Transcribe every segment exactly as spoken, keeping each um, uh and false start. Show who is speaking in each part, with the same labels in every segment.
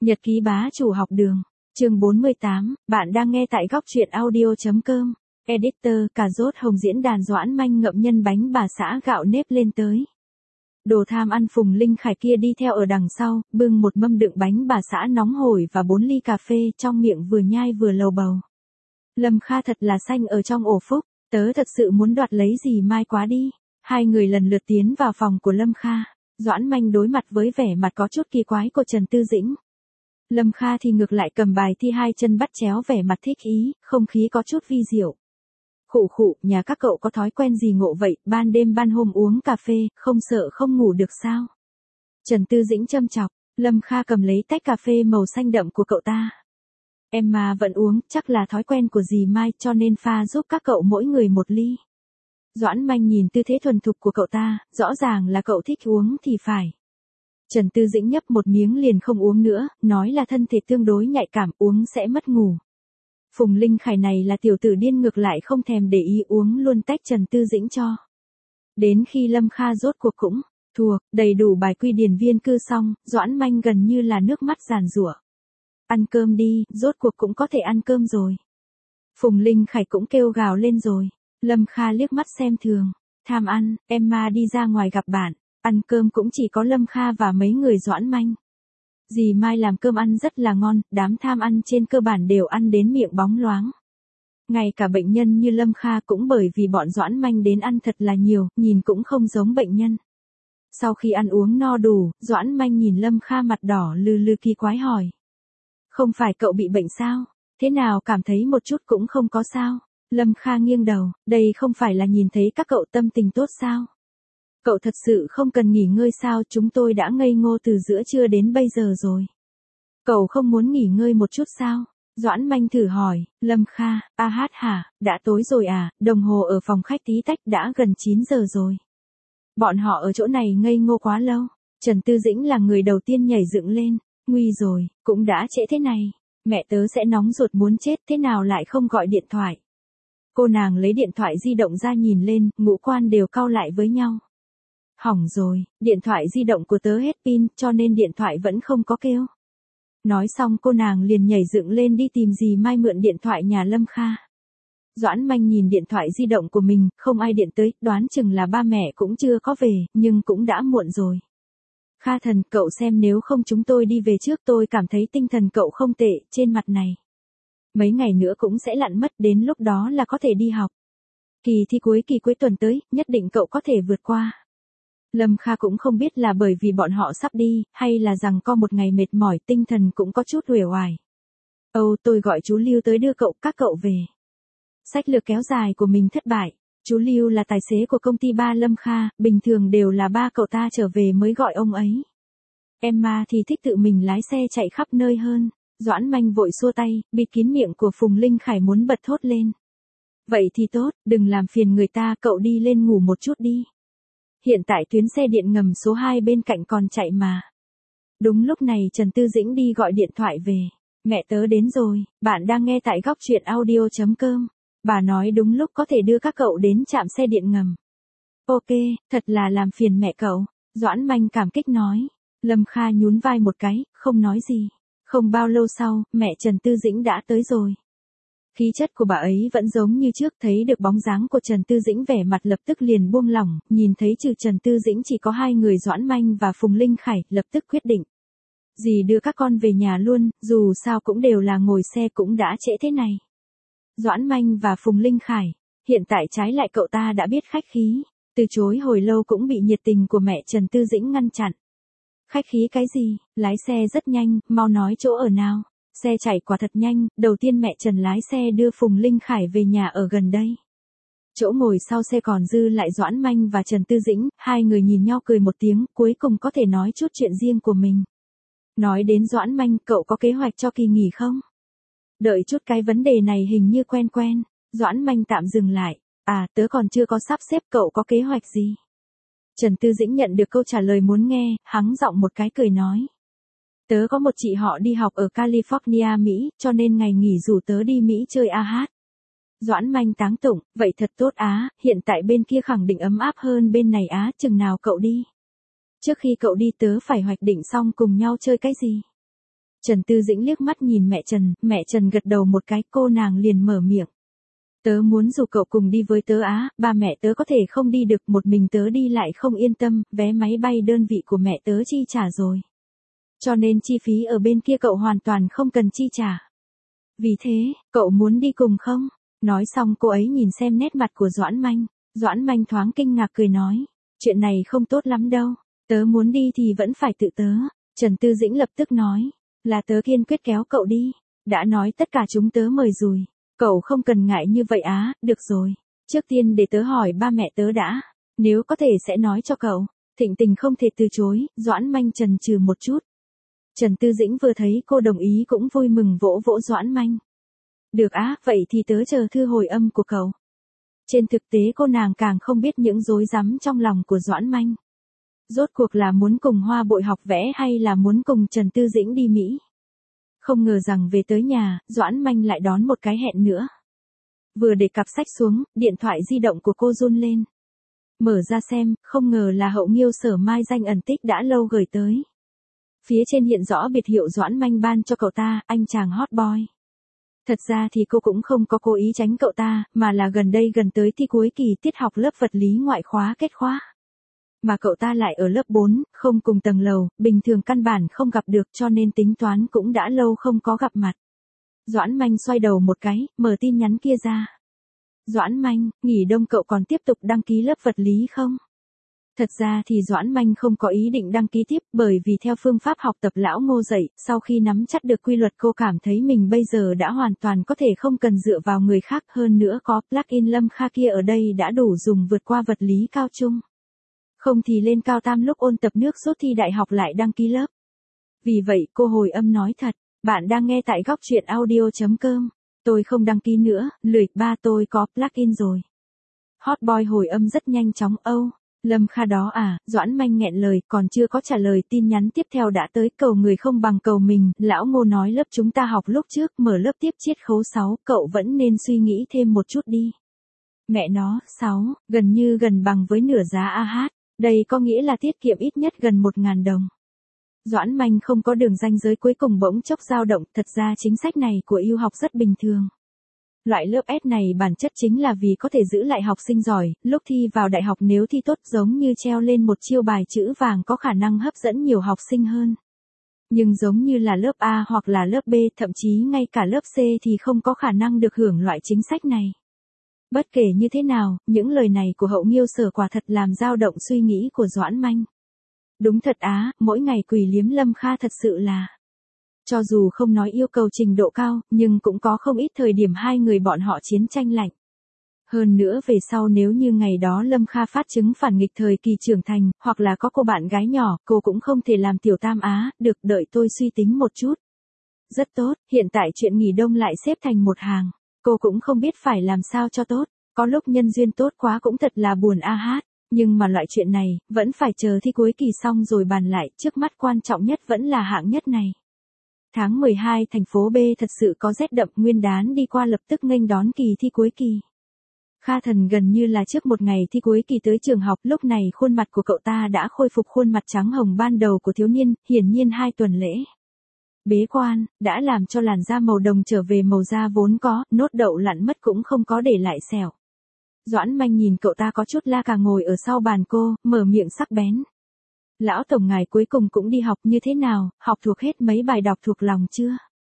Speaker 1: Nhật ký bá chủ học đường, chương bốn mươi tám, bạn đang nghe tại góc truyện audio chấm com. Editor, cà rốt hồng diễn đàn Doãn Manh ngậm nhân bánh bà xã gạo nếp lên tới. Đồ tham ăn Phùng Linh Khải kia đi theo ở đằng sau, bưng một mâm đựng bánh bà xã nóng hổi và bốn ly cà phê, trong miệng vừa nhai vừa lầu bầu. Lâm Kha thật là xanh ở trong ổ phúc, tớ thật sự muốn đoạt lấy dì Mai quá đi. Hai người lần lượt tiến vào phòng của Lâm Kha. Doãn Manh đối mặt với vẻ mặt có chút kỳ quái của Trần Tư Dĩnh. Lâm Kha thì ngược lại cầm bài thi hai chân bắt chéo vẻ mặt thích ý, không khí có chút vi diệu. Khụ khụ, nhà các cậu có thói quen gì ngộ vậy, ban đêm ban hôm uống cà phê, không sợ không ngủ được sao? Trần Tư Dĩnh châm chọc, Lâm Kha cầm lấy tách cà phê màu xanh đậm của cậu ta. Em mà vẫn uống, chắc là thói quen của dì Mai cho nên pha giúp các cậu mỗi người một ly. Doãn Manh nhìn tư thế thuần thục của cậu ta, rõ ràng là cậu thích uống thì phải. Trần Tư Dĩnh nhấp một miếng liền không uống nữa, nói là thân thể tương đối nhạy cảm, uống sẽ mất ngủ. Phùng Linh Khải này là tiểu tử điên, ngược lại không thèm để ý uống luôn tách Trần Tư Dĩnh cho. Đến khi Lâm Kha rốt cuộc cũng thuộc, đầy đủ bài quy điển viên cư xong, Doãn Manh gần như là nước mắt giàn giụa. Ăn cơm đi, rốt cuộc cũng có thể ăn cơm rồi. Phùng Linh Khải cũng kêu gào lên rồi. Lâm Kha liếc mắt xem thường. Tham ăn, em mà đi ra ngoài gặp bạn. Ăn cơm cũng chỉ có Lâm Kha và mấy người Doãn Manh. Dì Mai làm cơm ăn rất là ngon, đám tham ăn trên cơ bản đều ăn đến miệng bóng loáng. Ngay cả bệnh nhân như Lâm Kha cũng bởi vì bọn Doãn Manh đến ăn thật là nhiều, nhìn cũng không giống bệnh nhân. Sau khi ăn uống no đủ, Doãn Manh nhìn Lâm Kha mặt đỏ lừ lừ kỳ quái hỏi. Không phải cậu bị bệnh sao? Thế nào cảm thấy một chút cũng không có sao? Lâm Kha nghiêng đầu, đây không phải là nhìn thấy các cậu tâm tình tốt sao? Cậu thật sự không cần nghỉ ngơi sao, chúng tôi đã ngây ngô từ giữa trưa đến bây giờ rồi. Cậu không muốn nghỉ ngơi một chút sao? Doãn Manh thử hỏi, Lâm Kha, a hát hả, đã tối rồi à, đồng hồ ở phòng khách tí tách đã gần chín giờ rồi. Bọn họ ở chỗ này ngây ngô quá lâu. Trần Tư Dĩnh là người đầu tiên nhảy dựng lên, nguy rồi, cũng đã trễ thế này. Mẹ tớ sẽ nóng ruột muốn chết, thế nào lại không gọi điện thoại. Cô nàng lấy điện thoại di động ra nhìn lên, ngũ quan đều cau lại với nhau. Hỏng rồi, điện thoại di động của tớ hết pin, cho nên điện thoại vẫn không có kêu. Nói xong cô nàng liền nhảy dựng lên đi tìm dì Mai mượn điện thoại nhà Lâm Kha. Doãn Manh nhìn điện thoại di động của mình, không ai điện tới, đoán chừng là ba mẹ cũng chưa có về, nhưng cũng đã muộn rồi. Kha thần, cậu xem nếu không chúng tôi đi về trước, tôi cảm thấy tinh thần cậu không tệ, trên mặt này. Mấy ngày nữa cũng sẽ lặn mất, đến lúc đó là có thể đi học. Kỳ thi cuối kỳ cuối tuần tới, nhất định cậu có thể vượt qua. Lâm Kha cũng không biết là bởi vì bọn họ sắp đi, hay là rằng có một ngày mệt mỏi, tinh thần cũng có chút uể oải. Âu, tôi gọi chú Lưu tới đưa cậu, các cậu về. Sách lược kéo dài của mình thất bại. Chú Lưu là tài xế của công ty ba Lâm Kha, bình thường đều là ba cậu ta trở về mới gọi ông ấy. Emma thì thích tự mình lái xe chạy khắp nơi hơn. Doãn Manh vội xua tay, bịt kín miệng của Phùng Linh Khải muốn bật thốt lên. Vậy thì tốt, đừng làm phiền người ta, cậu đi lên ngủ một chút đi. Hiện tại tuyến xe điện ngầm số hai bên cạnh còn chạy mà. Đúng lúc này Trần Tư Dĩnh đi gọi điện thoại về. Mẹ tớ đến rồi, bạn đang nghe tại góc truyện audio chấm com. Bà nói đúng lúc có thể đưa các cậu đến trạm xe điện ngầm. Ok, thật là làm phiền mẹ cậu. Doãn Manh cảm kích nói. Lâm Kha nhún vai một cái, không nói gì. Không bao lâu sau, mẹ Trần Tư Dĩnh đã tới rồi. Khí chất của bà ấy vẫn giống như trước, thấy được bóng dáng của Trần Tư Dĩnh vẻ mặt lập tức liền buông lỏng, nhìn thấy trừ Trần Tư Dĩnh chỉ có hai người Doãn Manh và Phùng Linh Khải, lập tức quyết định. Dì đưa các con về nhà luôn, dù sao cũng đều là ngồi xe cũng đã trễ thế này. Doãn Manh và Phùng Linh Khải, hiện tại trái lại cậu ta đã biết khách khí, từ chối hồi lâu cũng bị nhiệt tình của mẹ Trần Tư Dĩnh ngăn chặn. Khách khí cái gì, lái xe rất nhanh, mau nói chỗ ở nào. Xe chạy quả thật nhanh, đầu tiên mẹ Trần lái xe đưa Phùng Linh Khải về nhà ở gần đây. Chỗ ngồi sau xe còn dư lại Doãn Manh và Trần Tư Dĩnh, hai người nhìn nhau cười một tiếng, cuối cùng có thể nói chút chuyện riêng của mình. Nói đến Doãn Manh, cậu có kế hoạch cho kỳ nghỉ không? Đợi chút, cái vấn đề này hình như quen quen. Doãn Manh tạm dừng lại. À, tớ còn chưa có sắp xếp, cậu có kế hoạch gì? Trần Tư Dĩnh nhận được câu trả lời muốn nghe, hắng giọng một cái cười nói. Tớ có một chị họ đi học ở California, Mỹ, cho nên ngày nghỉ rủ tớ đi Mỹ chơi a hát. Doãn Manh táng tụng, vậy thật tốt á, hiện tại bên kia khẳng định ấm áp hơn bên này á, chừng nào cậu đi? Trước khi cậu đi tớ phải hoạch định xong cùng nhau chơi cái gì? Trần Tư Dĩnh liếc mắt nhìn mẹ Trần, mẹ Trần gật đầu một cái, cô nàng liền mở miệng. Tớ muốn rủ cậu cùng đi với tớ á, ba mẹ tớ có thể không đi được, một mình tớ đi lại không yên tâm, vé máy bay đơn vị của mẹ tớ chi trả rồi. Cho nên chi phí ở bên kia cậu hoàn toàn không cần chi trả. Vì thế, cậu muốn đi cùng không? Nói xong cô ấy nhìn xem nét mặt của Doãn Manh. Doãn Manh thoáng kinh ngạc cười nói. Chuyện này không tốt lắm đâu. Tớ muốn đi thì vẫn phải tự tớ. Trần Tư Dĩnh lập tức nói. Là tớ kiên quyết kéo cậu đi. Đã nói tất cả chúng tớ mời rồi. Cậu không cần ngại như vậy á, được rồi. Trước tiên để tớ hỏi ba mẹ tớ đã. Nếu có thể sẽ nói cho cậu. Thịnh Tình không thể từ chối. Doãn Manh chần chừ một chút. Trần Tư Dĩnh vừa thấy cô đồng ý cũng vui mừng vỗ vỗ Doãn Manh. Được á, vậy thì tớ chờ thư hồi âm của cậu. Trên thực tế cô nàng càng không biết những rối rắm trong lòng của Doãn Manh. Rốt cuộc là muốn cùng Hoa Bội học vẽ hay là muốn cùng Trần Tư Dĩnh đi Mỹ. Không ngờ rằng về tới nhà, Doãn Manh lại đón một cái hẹn nữa. Vừa để cặp sách xuống, điện thoại di động của cô run lên. Mở ra xem, không ngờ là Hậu Nghiêu Sở Mai danh ẩn tích đã lâu gửi tới. Phía trên hiện rõ biệt hiệu Doãn Manh ban cho cậu ta, anh chàng hot boy. Thật ra thì cô cũng không có cố ý tránh cậu ta, mà là gần đây gần tới thi cuối kỳ tiết học lớp vật lý ngoại khóa kết khóa. Mà cậu ta lại ở lớp bốn, không cùng tầng lầu, bình thường căn bản không gặp được cho nên tính toán cũng đã lâu không có gặp mặt. Doãn Manh xoay đầu một cái, mở tin nhắn kia ra. Doãn Manh, nghỉ đông cậu còn tiếp tục đăng ký lớp vật lý không? Thật ra thì Doãn Manh không có ý định đăng ký tiếp bởi vì theo phương pháp học tập lão Ngô dạy, sau khi nắm chắc được quy luật cô cảm thấy mình bây giờ đã hoàn toàn có thể không cần dựa vào người khác, hơn nữa có plug-in Lâm Kha kia ở đây đã đủ dùng vượt qua vật lý cao trung. Không thì lên cao tam lúc ôn tập nước sốt thi đại học lại đăng ký lớp. Vì vậy cô hồi âm nói thật, bạn đang nghe tại góc truyện audio chấm com, tôi không đăng ký nữa, lười, ba tôi có plug-in rồi. Hot boy hồi âm rất nhanh chóng, âu. Lâm Kha đó à, Doãn Manh nghẹn lời, còn chưa có trả lời tin nhắn tiếp theo đã tới, cầu người không bằng cầu mình, lão Ngô nói lớp chúng ta học lúc trước, mở lớp tiếp chiết khấu sáu, cậu vẫn nên suy nghĩ thêm một chút đi. Mẹ nó, sáu, gần như gần bằng với nửa giá a hát, đây có nghĩa là tiết kiệm ít nhất gần một nghìn đồng. Doãn Manh không có đường ranh giới cuối cùng bỗng chốc dao động, thật ra chính sách này của yêu học rất bình thường. Loại lớp S này bản chất chính là vì có thể giữ lại học sinh giỏi, lúc thi vào đại học nếu thi tốt giống như treo lên một chiêu bài chữ vàng có khả năng hấp dẫn nhiều học sinh hơn. Nhưng giống như là lớp A hoặc là lớp B, thậm chí ngay cả lớp C thì không có khả năng được hưởng loại chính sách này. Bất kể như thế nào, những lời này của Hậu Nghiêu Sở quả thật làm dao động suy nghĩ của Doãn Manh. Đúng thật á, mỗi ngày quỳ liếm Lâm Kha thật sự là... Cho dù không nói yêu cầu trình độ cao, nhưng cũng có không ít thời điểm hai người bọn họ chiến tranh lạnh. Hơn nữa về sau nếu như ngày đó Lâm Kha phát chứng phản nghịch thời kỳ trưởng thành, hoặc là có cô bạn gái nhỏ, cô cũng không thể làm tiểu tam á, được, đợi tôi suy tính một chút. Rất tốt, hiện tại chuyện nghỉ đông lại xếp thành một hàng, cô cũng không biết phải làm sao cho tốt, có lúc nhân duyên tốt quá cũng thật là buồn a hát, nhưng mà loại chuyện này, vẫn phải chờ thi cuối kỳ xong rồi bàn lại, trước mắt quan trọng nhất vẫn là hạng nhất này. Tháng mười hai thành phố B thật sự có rét đậm, nguyên đán đi qua lập tức nghênh đón kỳ thi cuối kỳ. Kha Thần gần như là trước một ngày thi cuối kỳ tới trường học, lúc này khuôn mặt của cậu ta đã khôi phục khuôn mặt trắng hồng ban đầu của thiếu niên, hiển nhiên hai tuần lễ bế quan, đã làm cho làn da màu đồng trở về màu da vốn có, nốt đậu lặn mất cũng không có để lại sẹo. Doãn Manh nhìn cậu ta có chút la cà ngồi ở sau bàn cô, mở miệng sắc bén. Lão tổng ngài cuối cùng cũng đi học như thế nào, học thuộc hết mấy bài đọc thuộc lòng chưa?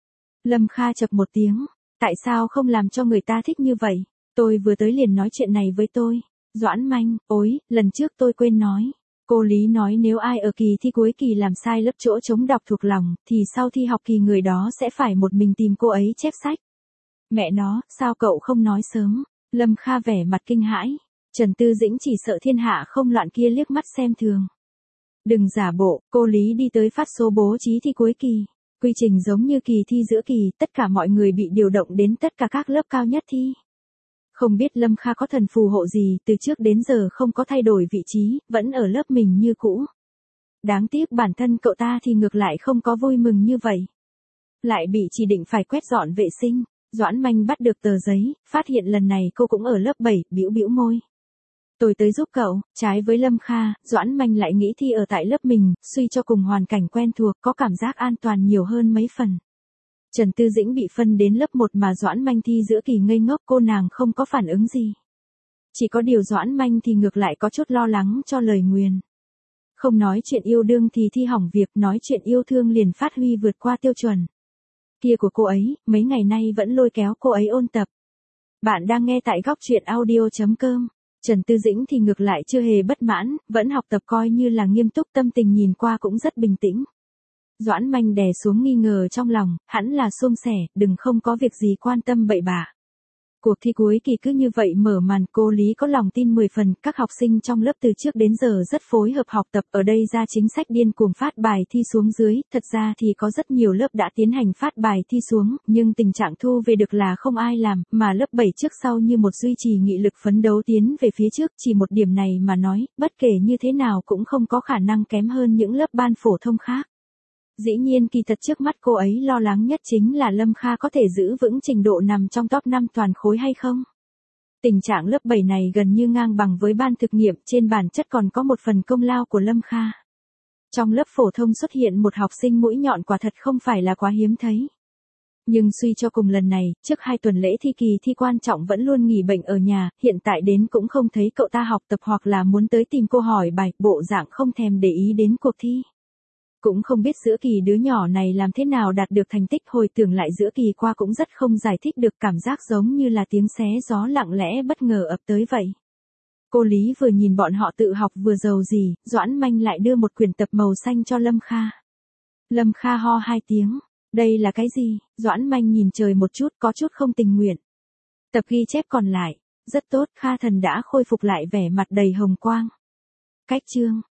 Speaker 1: Lâm Kha chập một tiếng, tại sao không làm cho người ta thích như vậy? Tôi vừa tới liền nói chuyện này với tôi. Doãn Manh, ối, lần trước tôi quên nói. Cô Lý nói nếu ai ở kỳ thi cuối kỳ làm sai lớp chỗ chống đọc thuộc lòng, thì sau thi học kỳ người đó sẽ phải một mình tìm cô ấy chép sách. Mẹ nó, sao cậu không nói sớm? Lâm Kha vẻ mặt kinh hãi. Trần Tư Dĩnh chỉ sợ thiên hạ không loạn kia liếc mắt xem thường. Đừng giả bộ, cô Lý đi tới phát số bố trí thi cuối kỳ. Quy trình giống như kỳ thi giữa kỳ, tất cả mọi người bị điều động đến tất cả các lớp cao nhất thi. Không biết Lâm Kha có thần phù hộ gì, từ trước đến giờ không có thay đổi vị trí, vẫn ở lớp mình như cũ. Đáng tiếc bản thân cậu ta thì ngược lại không có vui mừng như vậy. Lại bị chỉ định phải quét dọn vệ sinh. Doãn Manh bắt được tờ giấy, phát hiện lần này cô cũng ở lớp bảy, bĩu bĩu môi. Tôi tới giúp cậu, trái với Lâm Kha, Doãn Manh lại nghĩ thi ở tại lớp mình, suy cho cùng hoàn cảnh quen thuộc, có cảm giác an toàn nhiều hơn mấy phần. Trần Tư Dĩnh bị phân đến lớp một mà Doãn Manh thi giữa kỳ ngây ngốc, cô nàng không có phản ứng gì. Chỉ có điều Doãn Manh thì ngược lại có chút lo lắng cho lời nguyền. Không nói chuyện yêu đương thì thi hỏng việc, nói chuyện yêu thương liền phát huy vượt qua tiêu chuẩn. Kia của cô ấy, mấy ngày nay vẫn lôi kéo cô ấy ôn tập. Bạn đang nghe tại góc truyện audio chấm com. Trần Tư Dĩnh thì ngược lại chưa hề bất mãn, vẫn học tập coi như là nghiêm túc, tâm tình nhìn qua cũng rất bình tĩnh. Doãn Manh đè xuống nghi ngờ trong lòng, hẳn là suông sẻ, đừng không có việc gì quan tâm bậy bạ. Cuộc thi cuối kỳ cứ như vậy mở màn, cô Lý có lòng tin mười phần, các học sinh trong lớp từ trước đến giờ rất phối hợp học tập, ở đây ra chính sách điên cuồng phát bài thi xuống dưới, thật ra thì có rất nhiều lớp đã tiến hành phát bài thi xuống, nhưng tình trạng thu về được là không ai làm, mà lớp bảy trước sau như một duy trì nghị lực phấn đấu tiến về phía trước, chỉ một điểm này mà nói, bất kể như thế nào cũng không có khả năng kém hơn những lớp ban phổ thông khác. Dĩ nhiên kỳ thật trước mắt cô ấy lo lắng nhất chính là Lâm Kha có thể giữ vững trình độ nằm trong top năm toàn khối hay không. Tình trạng lớp bảy này gần như ngang bằng với ban thực nghiệm, trên bản chất còn có một phần công lao của Lâm Kha. Trong lớp phổ thông xuất hiện một học sinh mũi nhọn quả thật không phải là quá hiếm thấy. Nhưng suy cho cùng lần này, trước hai tuần lễ thi kỳ thi quan trọng vẫn luôn nghỉ bệnh ở nhà, hiện tại đến cũng không thấy cậu ta học tập hoặc là muốn tới tìm cô hỏi bài, bộ dạng không thèm để ý đến cuộc thi. Cũng không biết giữa kỳ đứa nhỏ này làm thế nào đạt được thành tích, hồi tưởng lại giữa kỳ qua cũng rất không giải thích được, cảm giác giống như là tiếng xé gió lặng lẽ bất ngờ ập tới vậy. Cô Lý vừa nhìn bọn họ tự học vừa giàu gì, Doãn Manh lại đưa một quyển tập màu xanh cho Lâm Kha. Lâm Kha ho hai tiếng, đây là cái gì? Doãn Manh nhìn trời một chút, có chút không tình nguyện. Tập ghi chép còn lại, rất tốt, Kha Thần đã khôi phục lại vẻ mặt đầy hồng quang. Cách chương